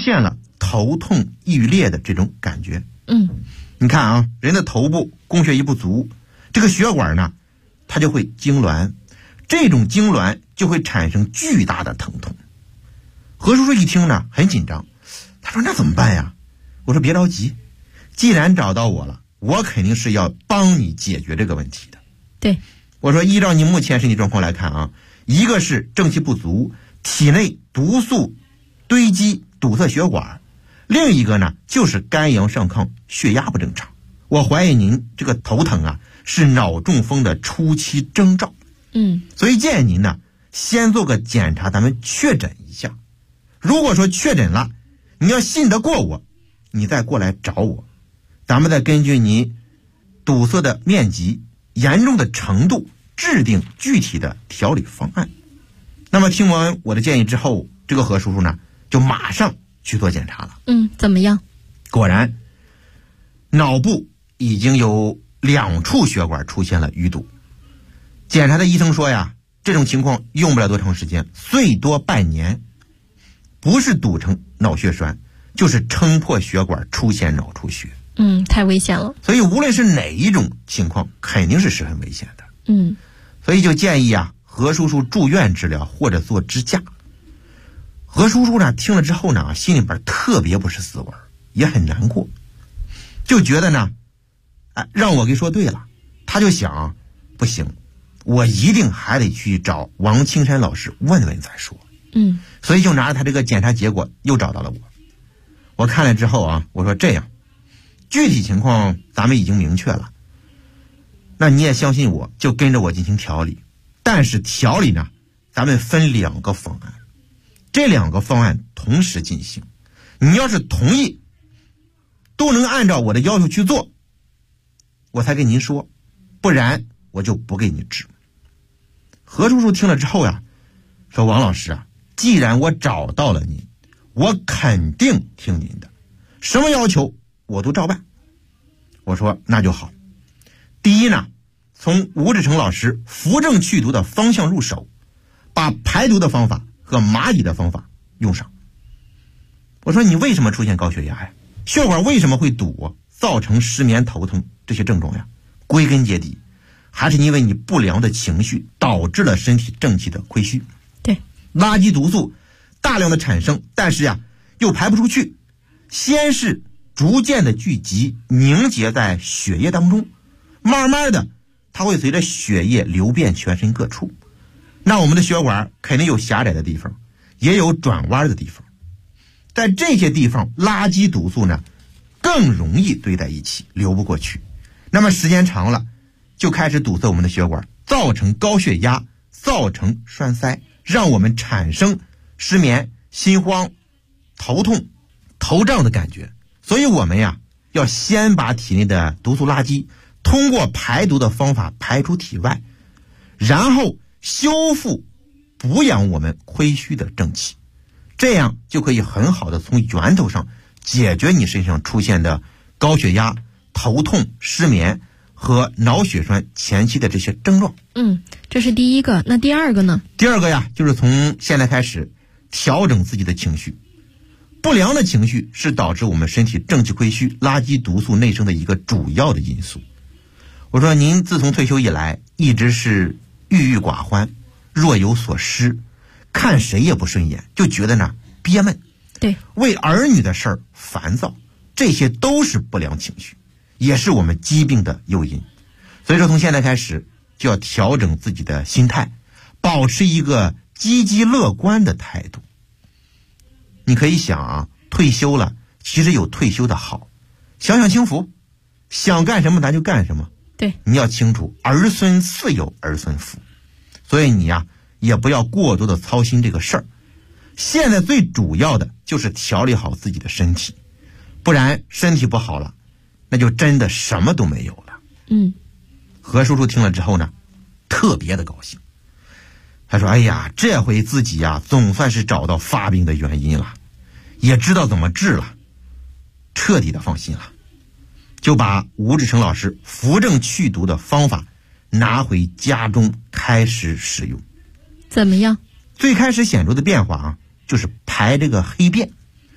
现了头痛欲裂的这种感觉。你看啊，人的头部供血液不足，这个血管呢它就会痉挛，这种痉挛就会产生巨大的疼痛。何叔叔一听呢很紧张，他说那怎么办呀？我说别着急，既然找到我了，我肯定是要帮你解决这个问题的。 对， 我说依照你目前身体状况来看啊，一个是正气不足，体内毒素堆积堵塞血管，另一个呢就是肝阳上亢，血压不正常。我怀疑您这个头疼啊是脑中风的初期征兆。所以建议您呢先做个检查，咱们确诊一下。如果说确诊了，你要信得过我，你再过来找我，咱们再根据你堵塞的面积、严重的程度制定具体的调理方案。那么听完我的建议之后，这个何叔叔呢就马上去做检查了。 怎么样？ 果然脑部已经有2处血管出现了淤堵。检查的医生说呀，这种情况用不了多长时间，最多半年。不是堵成脑血栓，就是撑破血管出现脑出血。 太危险了。 所以无论是哪一种情况，肯定是十分危险的。所以就建议啊，何叔叔住院治疗或者做支架。何叔叔呢听了之后呢，心里边特别不是滋味，也很难过，就觉得呢让我给说对了。他就想，不行，我一定还得去找王青山老师问问再说。所以就拿着他这个检查结果又找到了我。我看了之后啊，我说这样，具体情况咱们已经明确了，那你也相信我，就跟着我进行调理。但是调理呢，咱们分2个方案，这2个方案同时进行。你要是同意，都能按照我的要求去做，我才跟您说，不然我就不给你治。何叔叔听了之后呀，说王老师啊，既然我找到了您，我肯定听您的，什么要求我都照办。我说那就好。第一呢，从吴志成老师扶正祛毒的方向入手，把排毒的方法和蚂蚁的方法用上。我说你为什么出现高血压呀？血管为什么会堵，造成失眠、头疼这些症状呀？归根结底还是因为你不良的情绪导致了身体正气的亏虚。 对， 垃圾毒素大量的产生，但是呀又排不出去，先是逐渐的聚集凝结在血液当中，慢慢的它会随着血液流遍全身各处。那我们的血管肯定有狭窄的地方，也有转弯的地方，在这些地方垃圾毒素呢更容易堆在一起，流不过去。那么时间长了就开始堵塞我们的血管，造成高血压，造成栓塞，让我们产生失眠、心慌、头痛、头胀的感觉。所以我们呀要先把体内的毒素垃圾通过排毒的方法排出体外，然后修复补养我们亏虚的正气，这样就可以很好的从源头上解决你身上出现的高血压、头痛、失眠和脑血栓前期的这些症状。 这是第一个。那第二个呢？ 第二个呀，就是从现在开始调整自己的情绪。不良的情绪是导致我们身体正气亏虚、垃圾毒素内生的一个主要的因素。我说您自从退休以来一直是郁郁寡欢，若有所失，看谁也不顺眼，就觉得呢憋闷， 对， 为儿女的事儿烦躁，这些都是不良情绪，也是我们疾病的诱因。所以说从现在开始就要调整自己的心态，保持一个积极乐观的态度。你可以想啊，退休了其实有退休的好，享享清福，想干什么咱就干什么。 对， 你要清楚儿孙自有儿孙福，所以你呀也不要过多的操心这个事儿。现在最主要的就是调理好自己的身体，不然身体不好了，那就真的什么都没有了。何叔叔听了之后呢特别的高兴，他说哎呀，这回自己呀总算是找到发病的原因了，也知道怎么治了，彻底的放心了，就把吴志成老师扶正祛毒的方法拿回家中开始使用。 怎么样？ 最开始显著的变化啊，就是排这个黑便。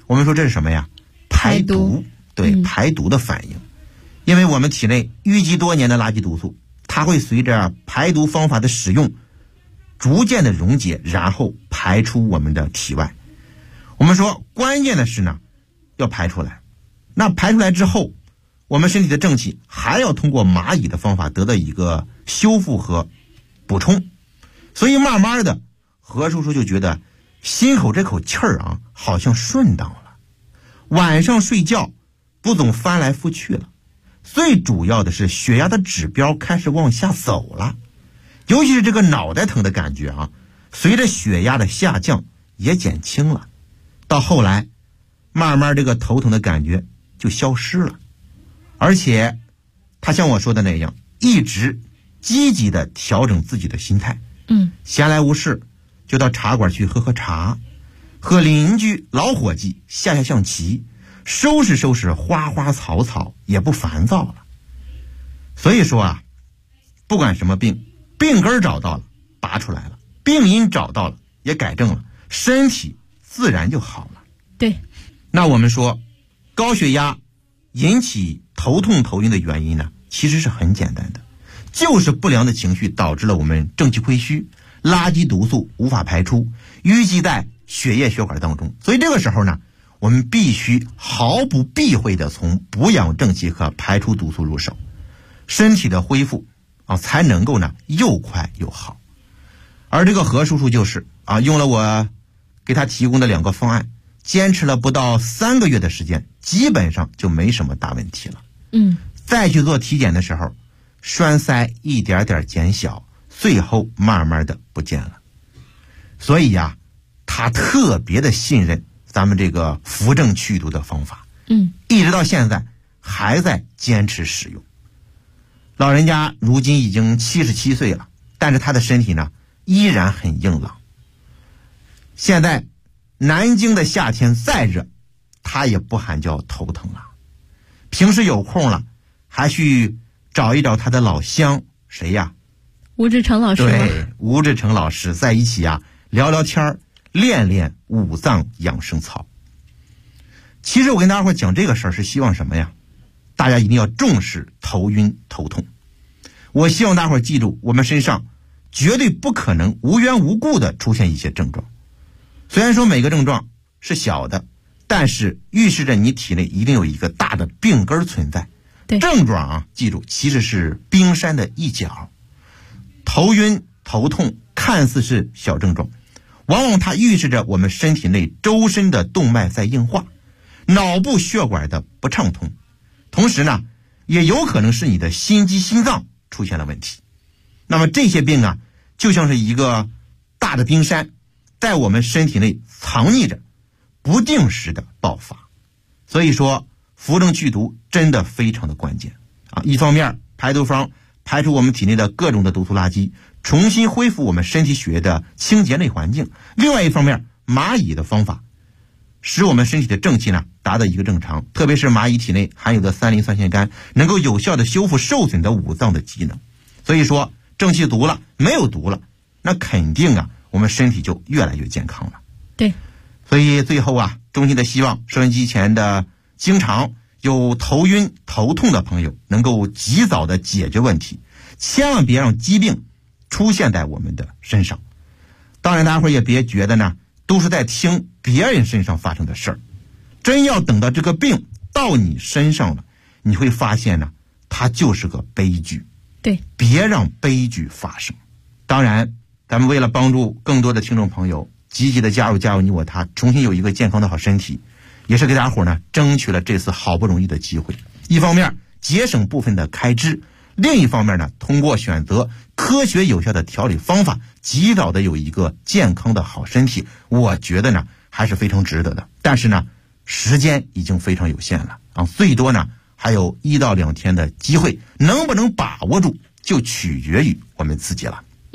我们说这是什么呀？排毒。对，排毒的反应。因为我们体内淤积多年的垃圾毒素，它会随着排毒方法的使用逐渐的溶解，然后排出我们的体外。我们说关键的是呢，要排出来。那排出来之后，我们身体的正气还要通过蚂蚁的方法得到一个修复和补充。所以慢慢的，何叔叔就觉得心口这口气儿啊，好像顺当了。晚上睡觉不总翻来覆去了。最主要的是血压的指标开始往下走了，尤其是这个脑袋疼的感觉啊，随着血压的下降也减轻了。到后来慢慢这个头疼的感觉就消失了。而且他像我说的那样，一直积极的调整自己的心态。闲来无事就到茶馆去喝喝茶，和邻居老伙计下下象棋，收拾收拾花花草草，也不烦躁了。所以说啊，不管什么病，病根找到了，拔出来了，病因找到了，也改正了，身体自然就好了。 对。 那我们说高血压引起头痛头晕的原因呢，其实是很简单的，就是不良的情绪导致了我们正气亏虚，垃圾毒素无法排出，淤积在血液血管当中。所以这个时候呢，我们必须毫不避讳的从补养正气和排出毒素入手，身体的恢复才能够呢又快又好。而这个何叔叔就是用了我给他提供的2个方案，坚持了不到3个月的时间，基本上就没什么大问题了。再去做体检的时候，栓塞一点点减小，最后慢慢的不见了。所以呀，他特别的信任咱们这个扶正祛毒的方法，一直到现在还在坚持使用。老人家如今已经77岁了，但是他的身体呢依然很硬朗。现在南京的夏天再热，他也不喊叫头疼了。平时有空了，还去找一找他的老乡，谁呀？ 吴志成老师。 对，吴志成老师在一起聊聊天，练练五脏养生操。其实我跟大家讲这个事儿是希望什么呀？大家一定要重视头晕头痛。我希望大伙记住，我们身上绝对不可能无缘无故的出现一些症状。虽然说每个症状是小的，但是预示着你体内一定有一个大的病根存在。症状记住，其实是冰山的一角。头晕头痛看似是小症状，往往它预示着我们身体内周身的动脉在硬化，脑部血管的不畅通，同时呢也有可能是你的心肌心脏出现了问题。那么这些病就像是一个大的冰山，在我们身体内藏匿着，不定时的爆发。所以说扶正祛毒真的非常的关键一方面排毒方排出我们体内的各种的毒素垃圾，重新恢复我们身体血液的清洁内环境。另外一方面，蚂蚁的方法使我们身体的正气达到一个正常，特别是蚂蚁体内含有的3磷酸腺苷能够有效的修复受损的五脏的机能。所以说正气足了，没有毒了，那肯定我们身体就越来越健康了。 对。 所以最后衷心的希望收音机前的经常有头晕头痛的朋友能够及早的解决问题，千万别让疾病出现在我们的身上。当然大家也别觉得都是在听别人身上发生的事儿，真要等到这个病到你身上了，你会发现它就是个悲剧。 对， 别让悲剧发生。当然咱们为了帮助更多的听众朋友积极的加入你我他，重新有一个健康的好身体，也是给大家伙争取了这次好不容易的机会。一方面节省部分的开支，另一方面通过选择科学有效的调理方法，及早的有一个健康的好身体，我觉得还是非常值得的。但是时间已经非常有限了最多还有1到2天的机会，能不能把握住就取决于我们自己了。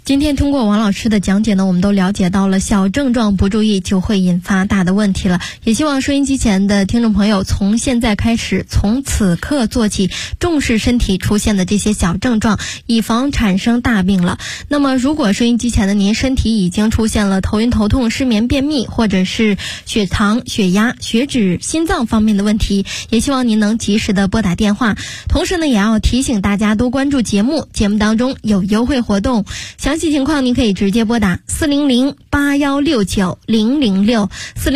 今天通过王老师的讲解呢，我们都了解到了小症状不注意就会引发大的问题了。也希望收音机前的听众朋友从现在开始，从此刻做起，重视身体出现的这些小症状，以防产生大病了。那么如果收音机前的您身体已经出现了头晕头痛、失眠、便秘，或者是血糖、血压、血脂、心脏方面的问题，也希望您能及时的拨打电话。同时呢，也要提醒大家多关注节目当中有优惠活动，详细情况您可以直接拨打400-8169-006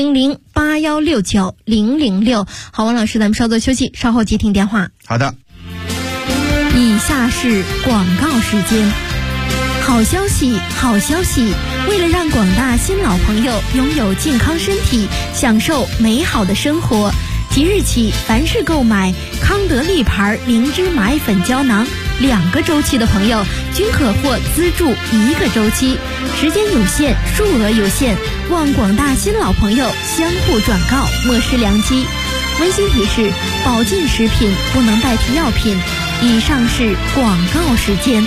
400-8169-006。好，王老师，咱们稍作休息，稍后接听电话。 好的。 以下是广告时间。好消息，好消息！为了让广大新老朋友拥有健康身体，享受美好的生活，即日起，凡是购买康德利牌灵芝麻粉胶囊2个周期的朋友，均可获资助1个周期，时间有限，数额有限，望广大新老朋友相互转告，莫失良机。温馨提示：保健食品不能代替药品。以上是广告时间。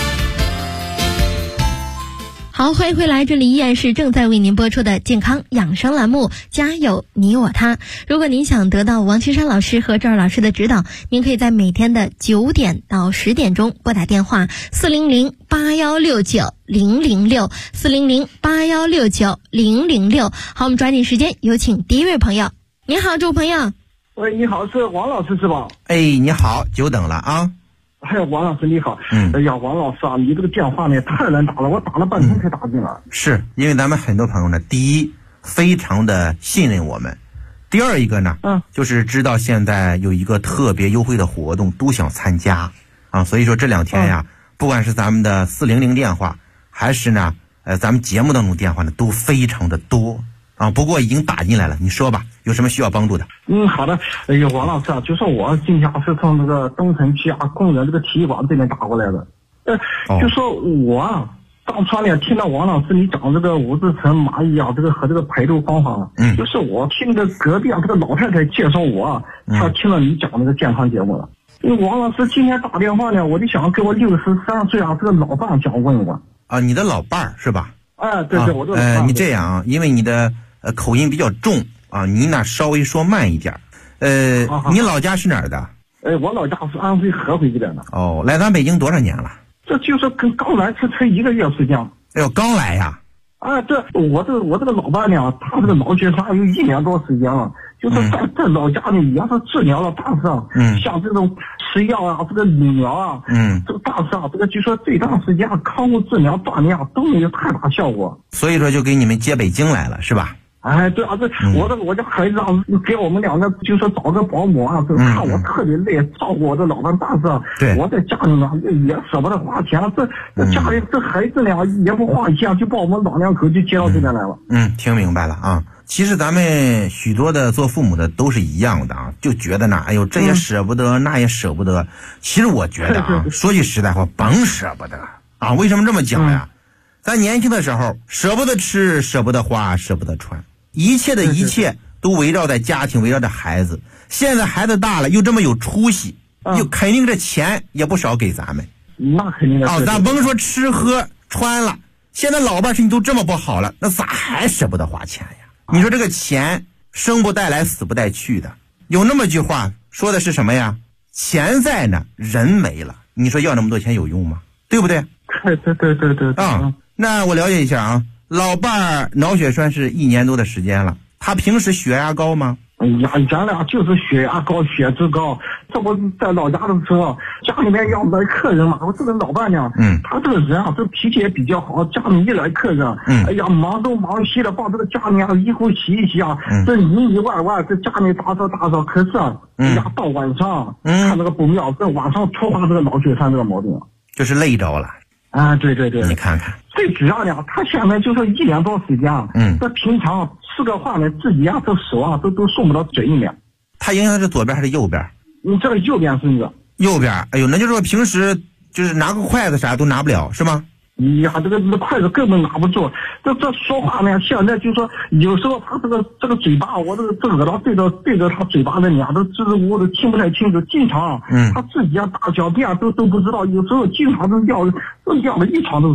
好，欢迎回来，这里依然是正在为您播出的健康养生栏目，家有你我他。如果您想得到王岐山老师和赵老师的指导，您可以在每天的9点到10点钟拨打电话400-8169-006 400-8169-006。好，我们抓紧时间，有请第一位朋友。你好，这位朋友。 喂，你好，是王老师是吧？ 哎，你好，久等了啊。 哎呀，王老师你好。哎呀，王老师啊，你这个电话呢太难打了，我打了半天才打进来。 是因为咱们很多朋友呢，第一非常的信任我们，第二一个呢，就是知道现在有一个特别优惠的活动，都想参加啊。所以说这2天呀，不管是咱们的400电话，还是呢咱们节目当中电话呢，都非常的多啊。不过已经打进来了，你说吧，有什么需要帮助的？ 好的。哎呀，王老师啊，就说我今天是从这个东城区公园这个体育馆这边打过来的。就说我当初呢听到王老师你讲这个五自成蚂蚁这个和这个排毒方法，就是我听这个隔壁这个老太太介绍我，她听了你讲那个健康节目了。因为王老师今天打电话呢，我就想给我63岁这个老伴想问问啊，你的老伴是吧？ 对，我这个你这样啊，因为你的口音比较重啊，你呢稍微说慢一点。你老家是哪儿的？ 我老家是安徽合肥这边的。 哦，来咱北京多少年了？ 这就是刚来才1个月时间。 哎呦，刚来呀！我这个老伴呢，他这个脑血栓有1年多时间了，就是在老家呢也是治疗了，但是像这种吃药这个理疗这个但是这个就说这段时间康复治疗锻炼都没有太大效果， 所以说就给你们接北京来了是吧？ 对我这孩子给我们2个就说找个保姆就看我特别累，照顾我这老伴，但是我在家里呢也舍不得花钱，这家里这孩子呢也不花钱，就把我们老2口就接到这边来了。 听明白了啊。其实咱们许多的做父母的都是一样的啊，就觉得呢，哎呦这也舍不得，那也舍不得。其实我觉得说句实在话，甭舍不得啊。为什么这么讲呀？咱年轻的时候舍不得吃，舍不得花，舍不得穿，一切的一切都围绕在家庭，围绕着孩子。现在孩子大了，又这么有出息，又肯定这钱也不少给咱们。 那肯定的咱甭说吃喝穿了，现在老伴身体都这么不好了，那咋还舍不得花钱呀？你说这个钱生不带来，死不带去的。有那么句话说的是什么呀？钱在呢，人没了。你说要那么多钱有用吗？对不对？ 对。 那我了解一下啊，老伴脑血栓是1年多的时间了，他平时血压高吗？ 咱俩就是血压高，血脂高。这不在老家的时候，家里面要来客人嘛，我这个老伴呢，他这个人这脾气也比较好，家里一来客人，哎呀，忙东忙西的，把这个家里衣服洗一洗这里外这家里打扫，可是到晚上看这个不妙，这晚上突发这个脑血栓这个毛病， 就是累着了。 对， 你看看， 最主要呢，他现在就说1年多时间这平常吃个饭呢，自己这手都送不到嘴里面。 他影响是左边还是右边？ 你这个右边是一个。 右边，哎呦，那就是说平时就是拿个筷子啥都拿不了是吗？ 这个筷子根本拿不住。这说话呢，现在就说有时候他这个嘴巴，我这个耳朵对着他嘴巴那里都支支吾吾的听不太清楚，经常他自己大小便都不知道，有时候经常都尿的一床都是。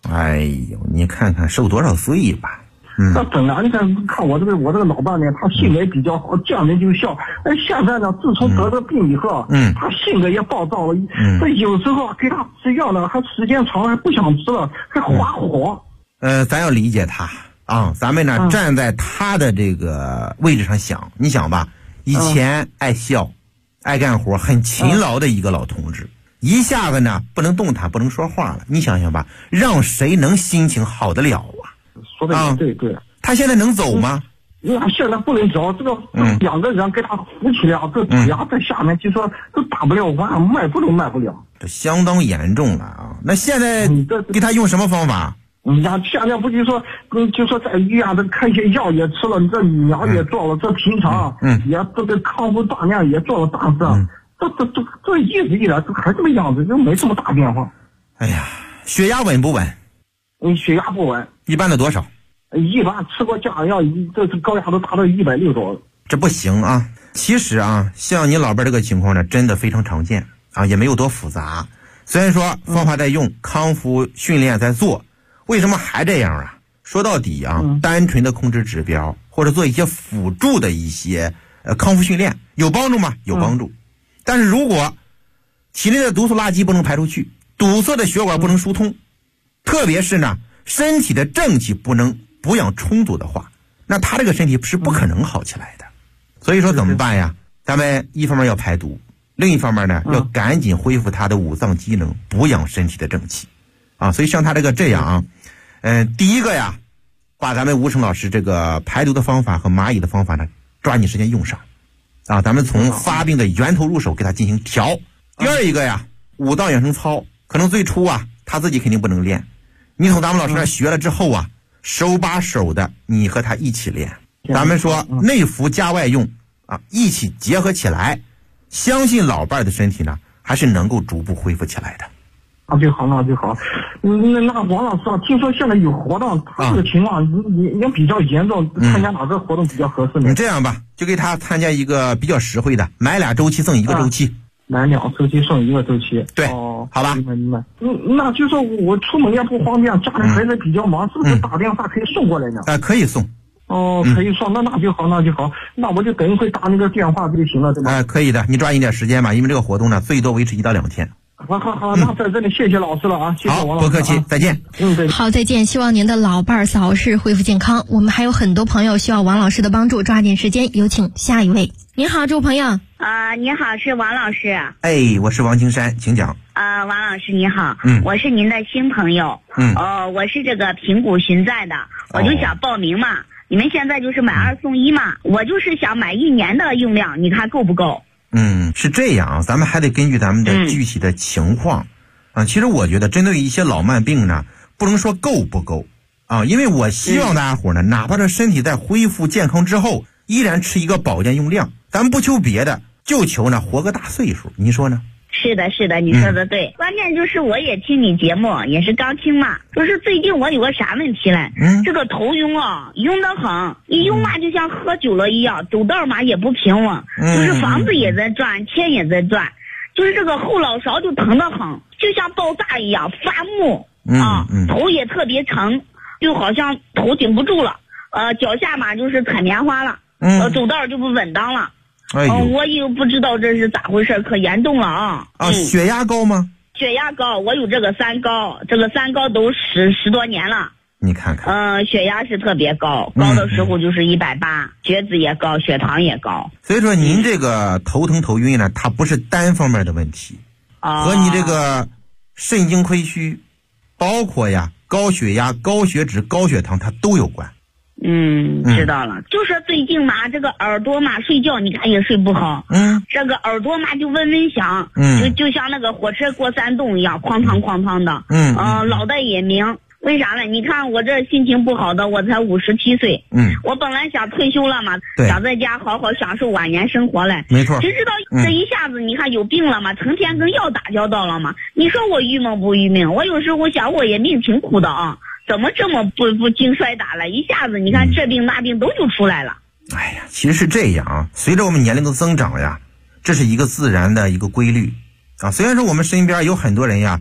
哎呦，你看看受多少罪吧。 那本来你看我这个老伴呢，他性格也比较好，见人就笑。现在呢，自从得了病以后，他性格也暴躁了。这有时候给他吃药呢，还时间长了还不想吃了，还发火。 咱要理解他啊，咱们呢站在他的这个位置上想，你想吧，以前爱笑、爱干活、很勤劳的一个老同志，一下子呢不能动弹、不能说话了，你想想吧，让谁能心情好得了啊？ 说的对对， 他现在能走吗？ 他现在不能走，这个两个人给他扶起来，这指甲在下面就说都打不了弯，迈步都迈不了， 这相当严重了啊！那现在给他用什么方法？ 现在不就说在医院这开些药也吃了，这理疗也做了，这平常也这个康复锻炼也做了，但是这一直以来都还这个样子，就没什么大变化。 哎呀，血压稳不稳？ 血压不稳。 一般的多少？ 一般吃过降压药，这高压都达到160多了。 这不行啊！其实啊，像你老伴这个情况呢，真的非常常见啊，也没有多复杂。虽然说方法在用，康复训练在做，为什么还这样啊？说到底啊，单纯的控制指标或者做一些辅助的一些康复训练有帮助吗？有帮助。但是如果体内的毒素垃圾不能排出去，堵塞的血管不能疏通，特别是呢身体的正气不能补养充足的话，那他这个身体是不可能好起来的。所以说怎么办呀？咱们一方面要排毒，另一方面呢要赶紧恢复他的五脏机能，补养身体的正气啊。所以像他这样第一个呀，把咱们吴成老师这个排毒的方法和蚂蚁的方法呢抓紧时间用上啊，咱们从发病的源头入手给他进行调。第二一个呀，五脏养生操可能最初啊他自己肯定不能练，你从咱们老师那学了之后啊，手把手的你和他一起练，咱们说内服加外用啊，一起结合起来，相信老伴的身体呢还是能够逐步恢复起来的。 那就好。那王老师啊，听说现在有活动，他这个情况也比较严重，参加哪个活动比较合适呢？ 你这样吧，就给他参加一个比较实惠的，买2周期赠1个周期。 买2周期送1个周期。 对，好吧。 明白。那就说我出门也不方便，家里孩子比较忙，是不是打电话可以送过来呢？ 可以送。 可以送，那就好。那我就等一会打那个电话就行了，对吧？ 可以的，你抓紧点时间吧，因为这个活动呢最多维持1到2天。 好，那在这里谢谢老师了啊，谢谢王老师。 不客气，再见。 好，再见。希望您的老伴早日恢复健康。我们还有很多朋友需要王老师的帮助，抓紧时间，有请下一位。您好，这位朋友。 你好，是王老师。 我是王青山，请讲。 王老师你好，我是您的新朋友。我是这个平谷寻在的，我就想报名嘛。你们现在就是买2送1嘛，我就是想买1年的用量，你看够不够？ 是这样，咱们还得根据咱们的具体的情况其实我觉得针对于一些老慢病呢，不能说够不够因为我希望大家伙呢，哪怕这身体在恢复健康之后，依然吃一个保健用量，咱们不求别的，就求呢活个大岁数，你说呢？ 是的，你说的对。关键就是我也听你节目，也是刚听嘛。就是最近我有个啥问题嘞？这个头晕晕得很，一晕嘛就像喝酒了一样，走道嘛也不平稳，就是房子也在转，天也在转，就是这个后脑勺就疼得很，就像爆炸一样发木头也特别沉，就好像头顶不住了，脚下嘛就是踩棉花了，走道就不稳当了。我也不知道这是咋回事，可严重了血压高吗？ 血压高，我有这个3高，这个3高都10多年了。 你看看。 血压是特别高，高的时候就是180，血脂也高，血糖也高。 所以说您这个头疼头晕呢，它不是单方面的问题，和你这个肾精亏虚，包括高血压、高血脂、高血糖，它都有关。 知道了。就说最近嘛，这个耳朵嘛睡觉你看也睡不好，这个耳朵嘛就嗡嗡响，就像那个火车过山洞一样，哐当的，脑袋也明。为啥呢？你看我这心情不好的，我才57岁，我本来想退休了嘛，想在家好好享受晚年生活嘞， 没错。 谁知道这一下子你看有病了嘛，成天跟药打交道了嘛，你说我郁闷不郁闷？我有时候想我也命挺苦的怎么这么不经摔打了？一下子你看这病那病都就出来了。 其实是这样随着我们年龄的增长这是一个自然的一个规律虽然说我们身边有很多人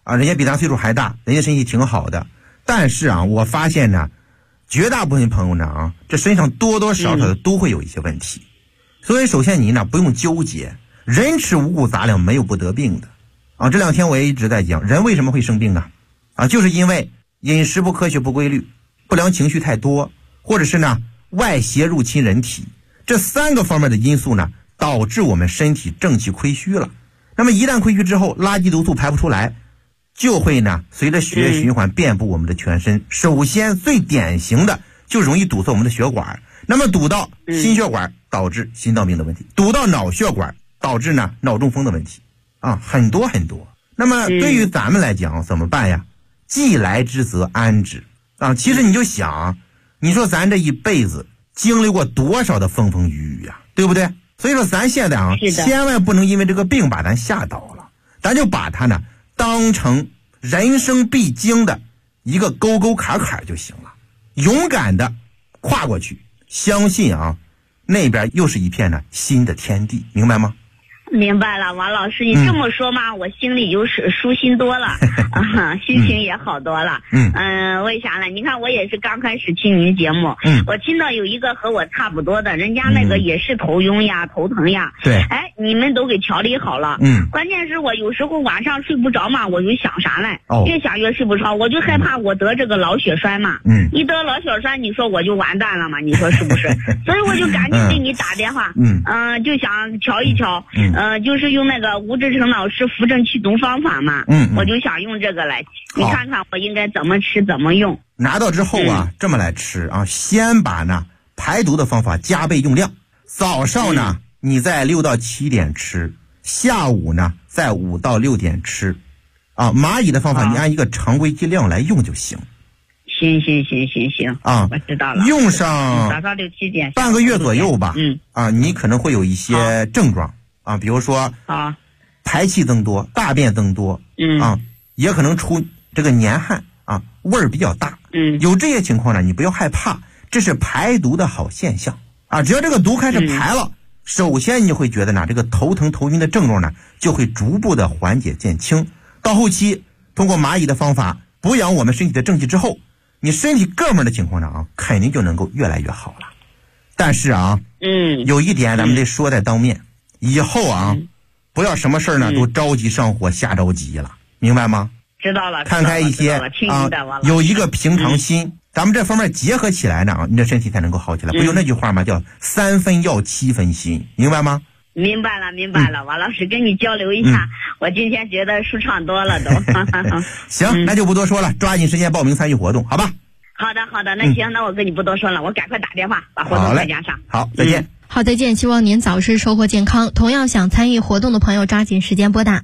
啊，人家比咱岁数还大，人家身体挺好的，但是啊，我发现呢，绝大部分朋友呢啊，这身上多多少少的都会有一些问题。所以首先你呢不用纠结，人吃五谷杂粮没有不得病的啊。这2天我也一直在讲，人为什么会生病啊？就是因为饮食不科学不规律，不良情绪太多，或者是呢外邪入侵人体，这3个方面的因素呢，导致我们身体正气亏虚了。那么一旦亏虚之后，垃圾毒素排不出来，就会呢随着血液循环遍布我们的全身。首先最典型的就容易堵塞我们的血管，那么堵到心血管导致心脏病的问题，堵到脑血管导致呢脑中风的问题啊，很多很多。那么对于咱们来讲怎么办呀？既来之则安之啊。其实你就想，你说咱这一辈子经历过多少的风风雨雨呀，对不对？所以说咱现在啊，千万不能因为这个病把咱吓倒了，咱就把它呢当成人生必经的一个沟沟坎坎就行了，勇敢的跨过去，相信啊那边又是一片呢新的天地，明白吗？ 明白了，王老师，你这么说嘛，我心里就是舒心多了，心情也好多了。为啥呢？你看我也是刚开始听您节目，我听到有一个和我差不多的，人家那个也是头晕呀、头疼呀， 对， 哎，你们都给调理好了。关键是我有时候晚上睡不着嘛，我就想啥呢？越想越睡不着，我就害怕我得这个脑血栓嘛。一得脑血栓，你说我就完蛋了嘛？你说是不是？所以我就赶紧给你打电话，就想调一调。就是用那个吴志成老师扶正祛毒方法嘛，我就想用这个来，你看看我应该怎么吃怎么用。 拿到之后啊，这么来吃啊，先把呢排毒的方法加倍用量，早上呢你在6到7点吃，下午呢在5到6点吃，啊，蚂蚁的方法你按一个常规剂量来用就行。行啊， 我知道了。 用上早上6、7点， 半个月左右吧。你可能会有一些症状。啊，比如说排气增多，大便增多，也可能出这个黏汗啊，味儿比较大，有这些情况呢，你不要害怕，这是排毒的好现象啊。只要这个毒开始排了，首先你就会觉得呢，这个头疼头晕的症状呢，就会逐步的缓解减轻。到后期，通过蚂蚁的方法补养我们身体的正气之后，你身体各面的情况呢啊，肯定就能够越来越好了。但是啊，有一点咱们得说在当面。以后啊，不要什么事儿呢都着急上火瞎着急了，明白吗？ 知道了。 看开一些啊，有一个平常心，咱们这方面结合起来呢啊，你的身体才能够好起来。不有那句话吗？叫3分药7分心，明白吗？ 明白了，王老师跟你交流一下，我今天觉得舒畅多了都。 行，那就不多说了，抓紧时间报名参与活动，好吧？ 好的，那行，那我跟你不多说了，我赶快打电话把活动再加上。 好，再见。 好，再见，希望您早日收获健康。同样想参与活动的朋友，抓紧时间拨打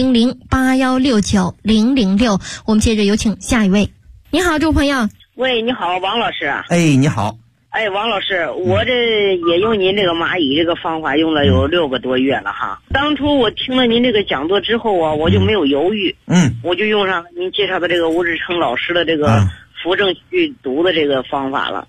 400-8169-006。我们接着有请下一位。你好，这位朋友。 喂，你好，王老师。 哎，你好。 哎，王老师，我这也用您这个蚂蚁这个方法用了有6个多月了哈。当初我听了您这个讲座之后啊，我就没有犹豫，我就用上您介绍的这个吴志成老师的这个扶正祛毒的这个方法了。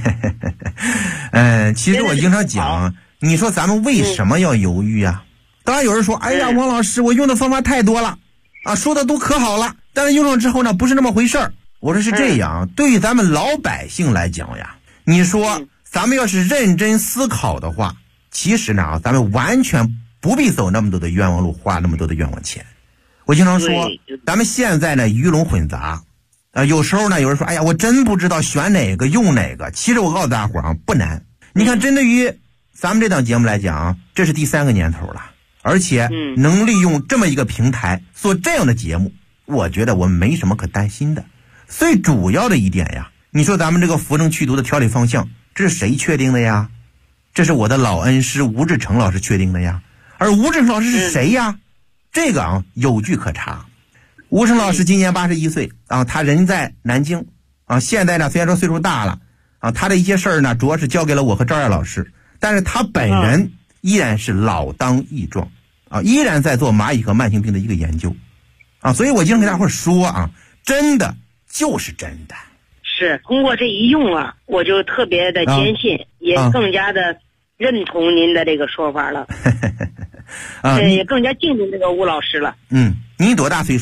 其实我经常讲，你说咱们为什么要犹豫啊？当然有人说，哎呀，王老师，我用的方法太多了啊，说的都可好了，但是用上之后呢，不是那么回事儿。我说是这样，对于咱们老百姓来讲呀，你说咱们要是认真思考的话，其实呢，咱们完全不必走那么多的冤枉路，花那么多的冤枉钱。我经常说，咱们现在呢鱼龙混杂。有时候呢，有人说，哎呀，我真不知道选哪个用哪个。其实我告诉大伙儿啊，不难。你看，针对于咱们这档节目来讲，这是第3个年头了，而且能利用这么一个平台做这样的节目，我觉得我们没什么可担心的。最主要的一点呀，你说咱们这个扶正祛毒的调理方向，这是谁确定的呀？这是我的老恩师吴志成老师确定的呀。而吴志成老师是谁呀？这个啊有据可查。吴成老师今年81岁啊，他人在南京啊。现在呢，虽然说岁数大了啊，他的一些事儿呢，主要是交给了我和赵燕老师，但是他本人依然是老当益壮啊，依然在做蚂蚁和慢性病的一个研究啊。所以我经常跟大伙说啊，真的就是真的。 是通过这一用啊，我就特别的坚信，也更加的认同您的这个说法了，也更加敬重这个吴老师了。 您多大岁数？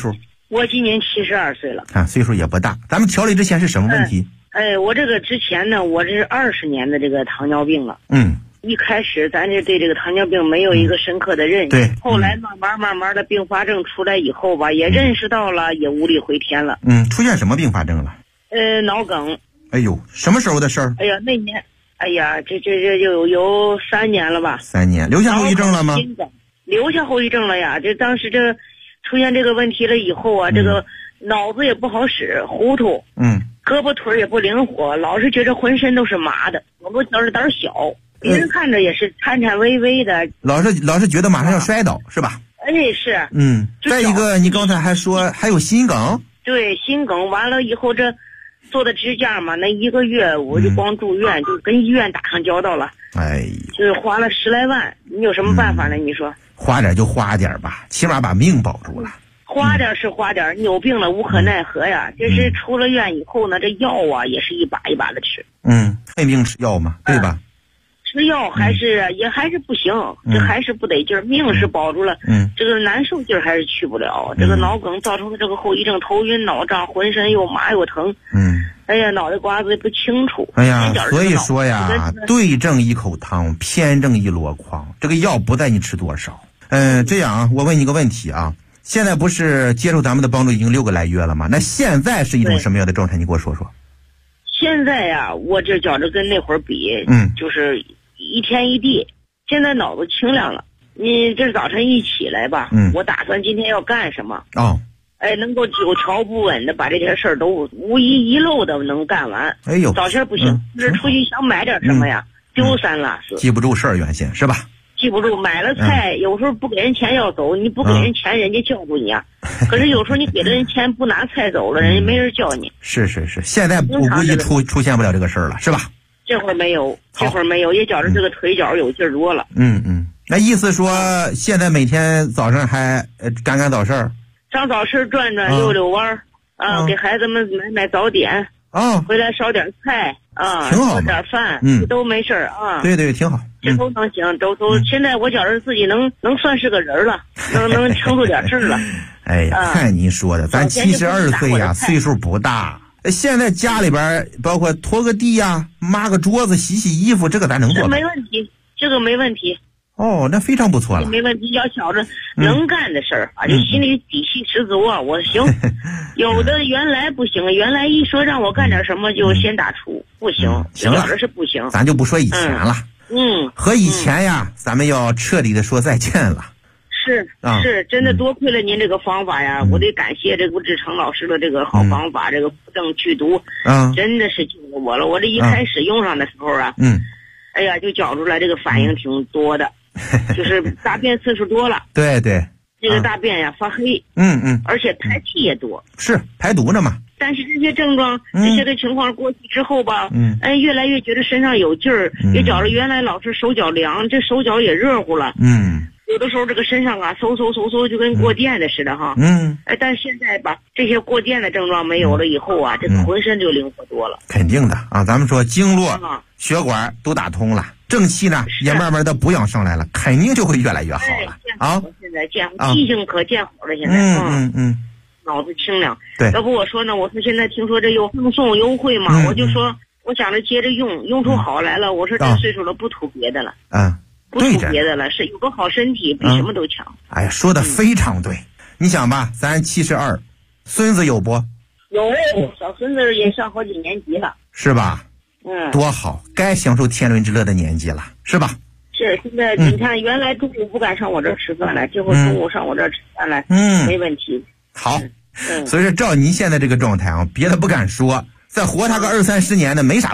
我今年72岁了。 看岁数也不大。咱们调理之前是什么问题？ 我这个之前呢，我这是20年的这个糖尿病了。一开始咱这对这个糖尿病没有一个深刻的认识， 对。 后来慢慢的并发症出来以后吧，也认识到了，也无力回天了。 出现什么并发症了？ 脑梗。 哎呦，什么时候的事儿？ 哎呀，那年，哎呀，这有3年了吧？3年， 留下后遗症了吗？ 留下后遗症了呀！这当时这出现这个问题了以后啊，这个脑子也不好使，糊涂。胳膊腿也不灵活，老是觉着浑身都是麻的，我不胆小。别人看着也是颤颤巍巍的， 老是觉得马上要摔倒，是吧？ 是。 再一个，你刚才还说还有心梗。对， 心梗完了以后，这做的支架嘛，那1个月我就光住院，就跟医院打上交道了。就是花了10来万，你有什么办法呢？你说花点就花点吧，起码把命保住了。 花点是花点，你有病了无可奈何呀。这是出了院以后呢，这药啊也是一把一把的吃。 没病吃药嘛，对吧？ 吃药还是也还是不行，这还是不得劲儿，命是保住了，这个难受劲儿还是去不了。这个脑梗造成的这个后遗症，头晕脑胀，浑身又麻又疼。哎呀，脑袋瓜子也不清楚。 哎呀，所以说呀，对症一口汤，偏症一箩筐。这个药不在你吃多少。这样啊，我问你个问题啊，现在不是接受咱们的帮助已经6个来月了吗？那现在是一种什么样的状态？你给我说说。 现在呀，我这觉着跟那会儿比，就是一天一地。现在脑子清亮了，你这早晨一起来吧，我打算今天要干什么。能够有条不紊的把这些事儿都无一遗漏的能干完。早先不行，就是出去想买点什么呀，丢三落四， 记不住事儿，原先是吧？ 记不住，买了菜，有时候不给人钱要走，你不给人钱，人家叫住你啊。可是有时候你给了人钱，不拿菜走了，人家没人叫你。 是，现在我估计出现不了这个事儿了，是吧？ 这会儿没有，也觉着这个腿脚有劲儿多了。 那意思说，现在每天早上还干早事儿， 上早市转转，溜弯啊，给孩子们买早点回来烧点菜啊， 挺好， 做点饭，都没事儿啊。 对，挺好。 这都能行，都现在我觉着自己能算是个人了，能撑住点事儿了。 哎呀，看您说的，咱72岁呀，岁数不大。现在家里边包括拖个地呀、抹个桌子、洗洗衣服，这个咱能做。 没问题，这个没问题。 那非常不错了。 没问题，要觉着能干的事儿就心里底气十足啊，我行。有的原来不行，原来一说让我干点什么就先打出，不行， 行了， 觉着是不行。 咱就不说以前了。和以前呀，咱们要彻底的说再见了。 是，真的多亏了您这个方法呀，我得感谢这个吴志成老师的这个好方法，这个扶正祛毒，真的是救了我了。我这一开始用上的时候啊，哎呀，就觉出来这个反应挺多的，就是大便次数多了。对，这个大便呀发黑，而且排气也多， 是排毒呢嘛。 但是这些症状，这些个情况过去之后吧，越来越觉得身上有劲儿，也觉着原来老是手脚凉，这手脚也热乎了，有的时候这个身上啊嗖就跟过电的似的哈，但现在吧，这些过电的症状没有了以后啊，这个浑身就灵活多了。 肯定的啊，咱们说经络、血管都打通了，正气呢也慢慢的补养上来了，肯定就会越来越好了啊。 现在记性可见好了，现在脑子清亮。 对， 要不我说呢，我说现在听说这有赠送优惠嘛，我就说我想着接着用出好来了。我说这岁数了不图别的了，不图别的了，是有个好身体比什么都强。 哎呀，说的非常对。你想吧，咱72，孙子有不？ 有，小孙子也上好几年级了， 是吧？多好，该享受天伦之乐的年纪了，是吧？ 是，现在你看，原来中午不敢上我这儿吃饭了，这会中午上我这儿吃饭来，没问题。 好，所以说照您现在这个状态啊，别的不敢说，再活他个20-30年的没啥